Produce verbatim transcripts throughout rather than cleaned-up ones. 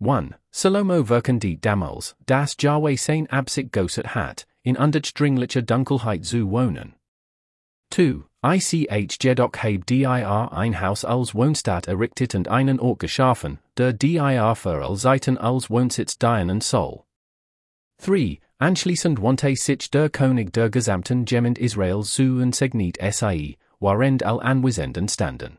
one. Salomo wirken die damals, das Jahwe sein Absicht gosset hat, in understringlicher Dunkelheit zu wohnen. two. Ich jedoch heb dir ein Haus als Wohnstadt errichtet und einen Ort geschaffen, der dir für all Seiten als Wohnsitz dienen soll. three. Anschließend wandte sich der König der gesamten Gemeinde Israel zu und segnet sie, warend all Anwesenden standen.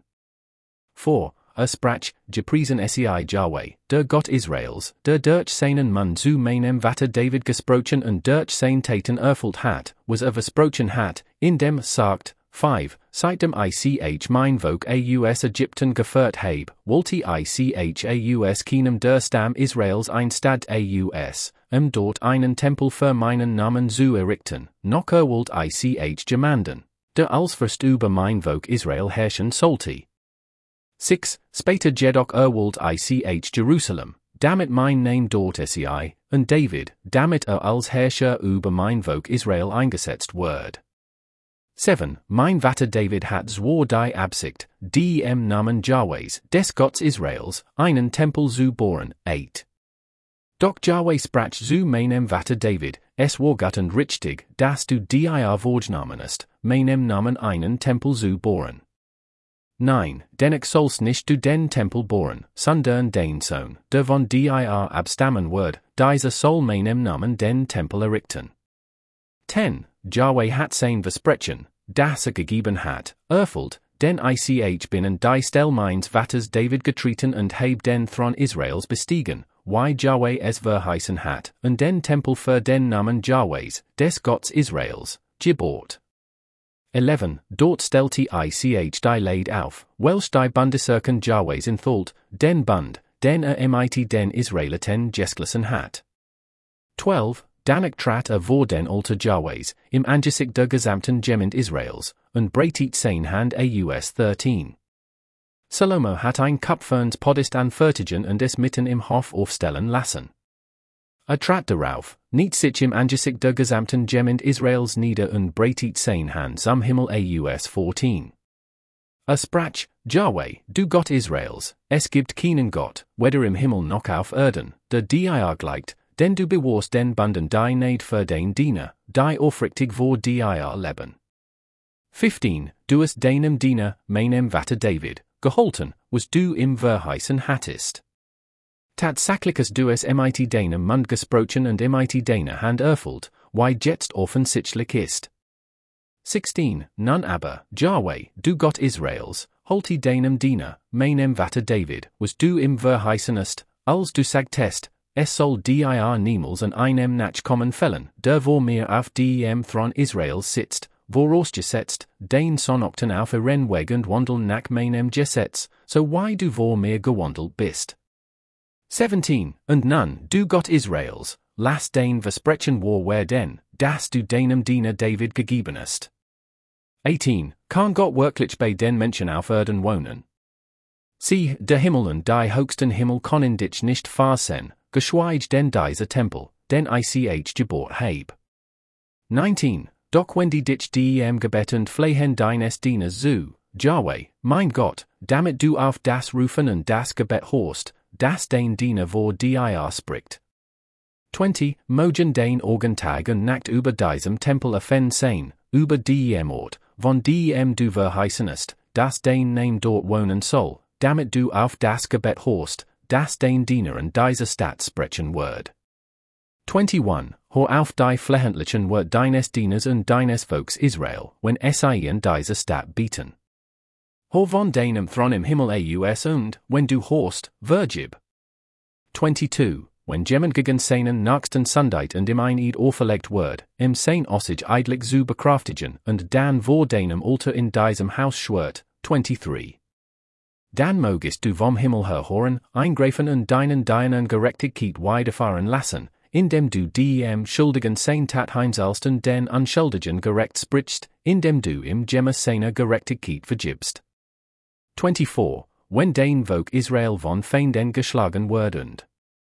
four. Er sprach, gepriesen sei Jahwe, der Gott Israels, der durch seinen Mann zu meinem Vater David gesprochen und durch sein Taten erfüllt hat, was er versprochen hat, indem sagt, five. Seitdem ich mein Volk aus Ägypten geführt heb, wollte ich aus keinem der Stamm Israels ein Stadt aus, um dort einen Tempel für meinen Namen zu errichten, noch er wollt ich gemanden, der als Fürst über mein Volk Israel herrschen sollte. six. Später jedoch er wollt ich Jerusalem, damit mein Name dort sei, und David, damit er als Herrscher über mein Volk Israel eingesetzt wird. seven. Mein Vater David hat zwar die Absicht, die im Namen Jahwes, des Gottes Israels, einen Tempel zu bauen. eight. Doch Jahwe sprach zu meinem Vater David, es war gut und richtig, dass du dir vorgnahmenest, meinem Namen einen Tempel zu bauen. nine. Denn ich soll's nicht du den Tempel bauen, sondern den Sohn, der von dir abstammen wird, dieser soll meinem Namen den Tempel errichten. ten. Jahwe hat sein Versprechen, das er gegeben hat, erfüllt, denn ich bin in die Stelle meines Vaters David getreten und heb den Thron Israels bestiegen, wie Jahwe es verheißen hat, und den Tempel für den Namen Jahwes, des Gottes Israels, gebaut. eleven. Dort stellte ich die Leid auf, welch die Bundesirken Jahwes enthielt, den Bund, den er mit den Israeliten geschlossen hat. twelve. Danach trat er vor den Altar Jahwes, im Angesicht der gesamten Gemeinde Israels, und breitet sein Hand aus. thirteen. Salomo hat ein Kupferns Podest anfertigen und es mitten im Hof aufstellen lassen. Er trat darauf, nicht sich im Angesicht der gesamten Gemeinde Israels nieder und breitet sein Hand am Himmel aus. fourteen. Er sprach, Jahwe, du Gott Israels, es gibt keinen Gott, weder im Himmel noch auf Erden, der dir gleicht, denn du bewahrst den Bunden die Neid für den Diener, die aufrichtig vor dir leben. fifteen. Du hast deinem Diener, meinem Vater David, geholfen, was du im verheißen hattest. Tatsächlich du es mit deinem Mund gesprochen und mit deiner Hand erfüllt, wie jetzt offensichtlich ist. sixteen. Nun aber, Jahwe, du Gott Israels, holte deinem Diener, meinem Vater David, was du im verheißen hast, als du sagtest, es soll dir niemals an einem Nachkommen fällen, der vor mir auf dem Thron Israels sitzt, woraus gesetzt, den Sonokten auf ihren Weg und wandeln nach meinem Gesetz, so wie du vor mir gewandelt bist. seventeen. Und nun, du Gott Israels, lass den Versprechen wahr werden, dass du deinem Diener David gegeben hast. eighteen. Kann Gott wirklich bei den Menschen auf Erden wohnen? Sieh, der Himmel und die höchsten Himmel können dich nicht fassen, geschweige denn dieser Tempel, den ich gebaut heb. nineteen. Doch wenn die dich diem Gebet und Flehen deines Dieners zu, Jahwe, mein Gott, damit du auf das Rufen und das Gebet horst, das den Diener vor dir spricht. twenty. Mogen den Orgentag und Nacht über diesem Tempel erfen sein, über diem Ort, von diem du verheißenest, dass den Name dort wohnen soll, damit du auf das Gebet horst, das den Diener in dieser Stadt sprechen wird. twenty-one. Hör auf die flehentlichen Wort deines Dieners und deines Volks Israel, wenn es sie in dieser Stadt bieten. Hör von deinem Thron im Himmel aus und, wenn du horst, vergib. twenty-two. Wenn jemand gegen seinen nächsten Sundheit und im Eid auferlegt wird, im sein Ossig eidlich zu bekraftigen und dann vor deinem Altar in diesem Haus schwört. twenty-three. Dann mogest du vom Himmel her hören, eingreifen und deinen deinen Gerechtigkeit widerfahren lassen, indem du dem Schuldigen sein Tat heimsalst und den Unschuldigen gerecht sprichst, indem du im Gemmer seiner Gerechtigkeit vergibst. twenty-four. Wenn dein Volk Israel von Feinden geschlagen wird und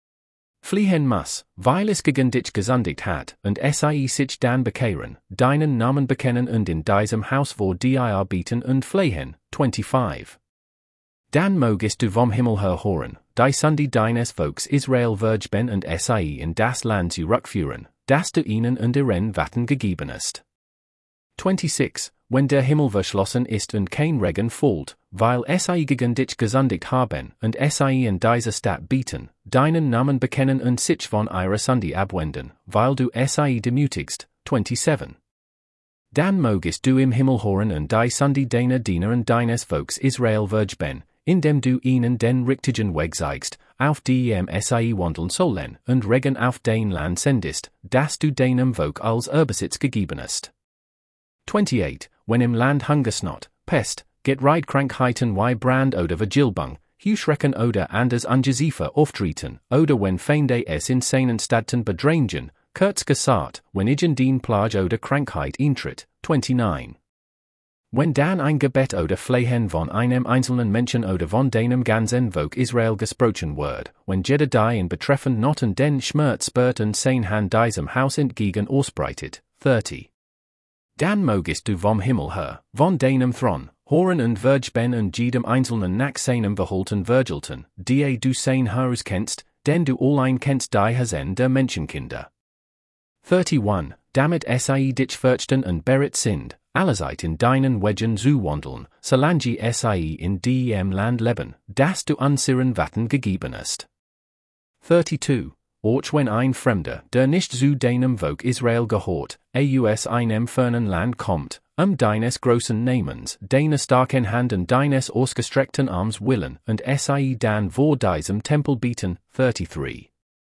fliehen muss, weil es gegen dich gesündigt hat, und es sich dann bekehren, deinen Namen bekennen und in diesem Haus vor dir bieten und fliehen. twenty-five. Dan Mogis du vom Himmel her Horen, die Sunday Dines Volks Israel Vergben und Sie in das Land zurückführen, das du ihnen und ihren Watten gegeben ist. twenty-six. Wenn der Himmel verschlossen ist und kein Regen fällt, weil Sie gegen dich gesandigt haben und Sie in dieser Stadt bieten, deinen Namen bekennen und sich von ihrer Sunday abwenden, weil du Sie demütigst. twenty-seven. Dan Mogis du im Himmel hören und die Sunday deiner Diener und deines Volks Israel vergben, indem du ihnen den richtigen Weg zeigst, auf dem Sie wandeln sollen und Regen auf dein Land sendest, das du deinem Volk als Erbesitz gegeben hast. twenty-eight. Wenn im Land Hungersnot, Pest, Getreidkrankheiten wie Brand oder Vergilbung, Heuschrecken oder anders Ungeziefer auftreten, oder wenn Feinde es in seinen Städten bedrängen, kurz gesagt, wenn irgendein Plage oder Krankheit eintritt. twenty-nine. Wenn dann ein Gebet oder Flehen von einem einzelnen Menschen oder von deinem ganzen Volk Israel gesprochen wird, wenn Jedediah in betreffend Noten den Schmerz spürt und sein Hand diesem Haus entgegen ausbreitet. thirty. Dan Mogis du vom Himmel her, von deinem Thron, Horen und Vergben und jedem einzelnen nach seinem Verhalten vergelten, die du sein Haus kennst, denn du allein kennst die Hasen der Menschenkinder. thirty-one. Damit Sie dich fürchten und beret sind, allerzeit in deinen Wegen zu wandeln, solange Sie in dem Land leben, das du an ihren Watten gegeben hast. thirty-two. Och wenn ein Fremder, der nicht zu deinem Volk Israel gehört, aus einem fernen Land kommt, um deines großen Namens, deines starken Hand und deines ausgestreckten Arms willen, und Sie dann vor diesem Tempel bieten. thirty-three.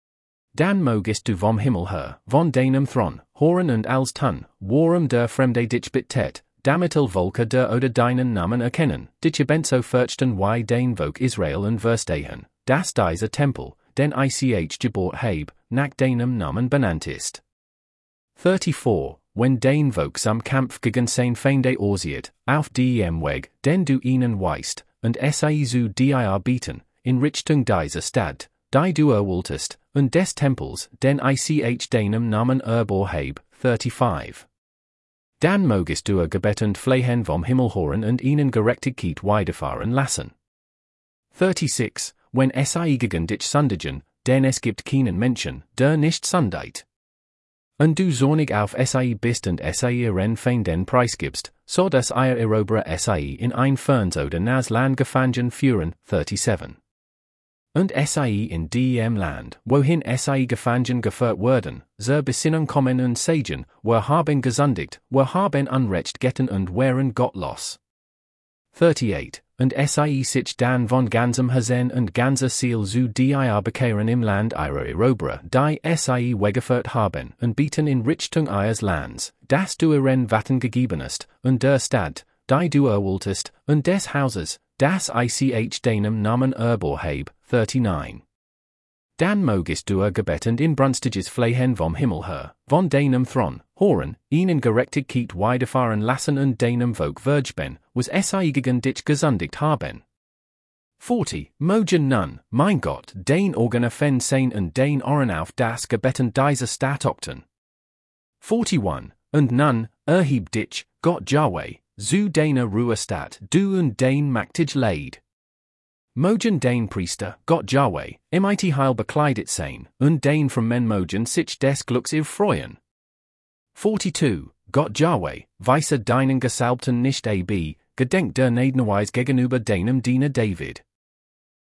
Dan mogist du vom Himmel her, von deinem Thron, hören und als Tun, worum der Fremde dich bittet, damit el Volker der oder deinen Namen erkennen, dich ebenso fürchten wie dein Volk Israel und verstehen, dass dieser Tempel, den ich gebort heb, nach deinem Namen benannt ist. thirty-four. Wenn dein Volk am Kampf gegen sein Feinde aussieht, auf dem Weg, den du ihnen weist, und sie zu dir bieten, in Richtung dieser Stadt, die du erwolltest, und des Tempels, den ich deinem Namen erbor heb. thirty-five. Dann mogest du gebetend flehen vom Himmel hören und ihnen Gerechtigkeit widerfahren lassen. thirty-six. Wenn Sie gegen dich sündigen, denn es gibt keinen Menschen, der nicht sündigt. Und du zornig auf Sie bist und Sie ihren Feinden preisgibst, so dass ihr Eroberer Sie in ein fernes oder nas Land gefangen führen. thirty-seven. Und Sie in dem Land, wohin Sie gefangen geführt werden, zur Besinnung kommen und sagen, wir haben gesündigt, wir haben Unrecht getan und wären gottlos. thirty-eight. Und Sie sich dann von ganzem Herzen und ganzer Seele zu dir bekehren im Land ihrer Eroberer, die Sie weggeführt haben, und bieten in Richtung ihres Lands, das du ihren Watten gegeben hast, und der Stadt, die du erwolltest, und des Hauses, das ich deinem Namen erbor heb. thirty-nine. Dann mogist du gebetend in brunstiges Flehen vom Himmel her, von deinem Thron, hören, ihnen Gerechtigkeit widerfahren lassen und deinem Volk vergben, was Sie gegen dich gesündigt haben. forty. Mogen nun, mein Gott, dein Organ offend sein und dein Ohren auf das Gebeten dieser Stadt achten. forty-one. Und nun, erheb dich, Gott Jahwe, zu deiner Ruhestadt, du und dein Maktig Leid. Mogen dein Priester, Gott Jahwe, mit Heil bekleidet sein, und dein from men mogen sich des Glücks erfreuen. forty-two. Gott Jahwe, weisse deinen Gesalbten nicht ab, gedenk der Nedenweis gegenüber deinem Diener David.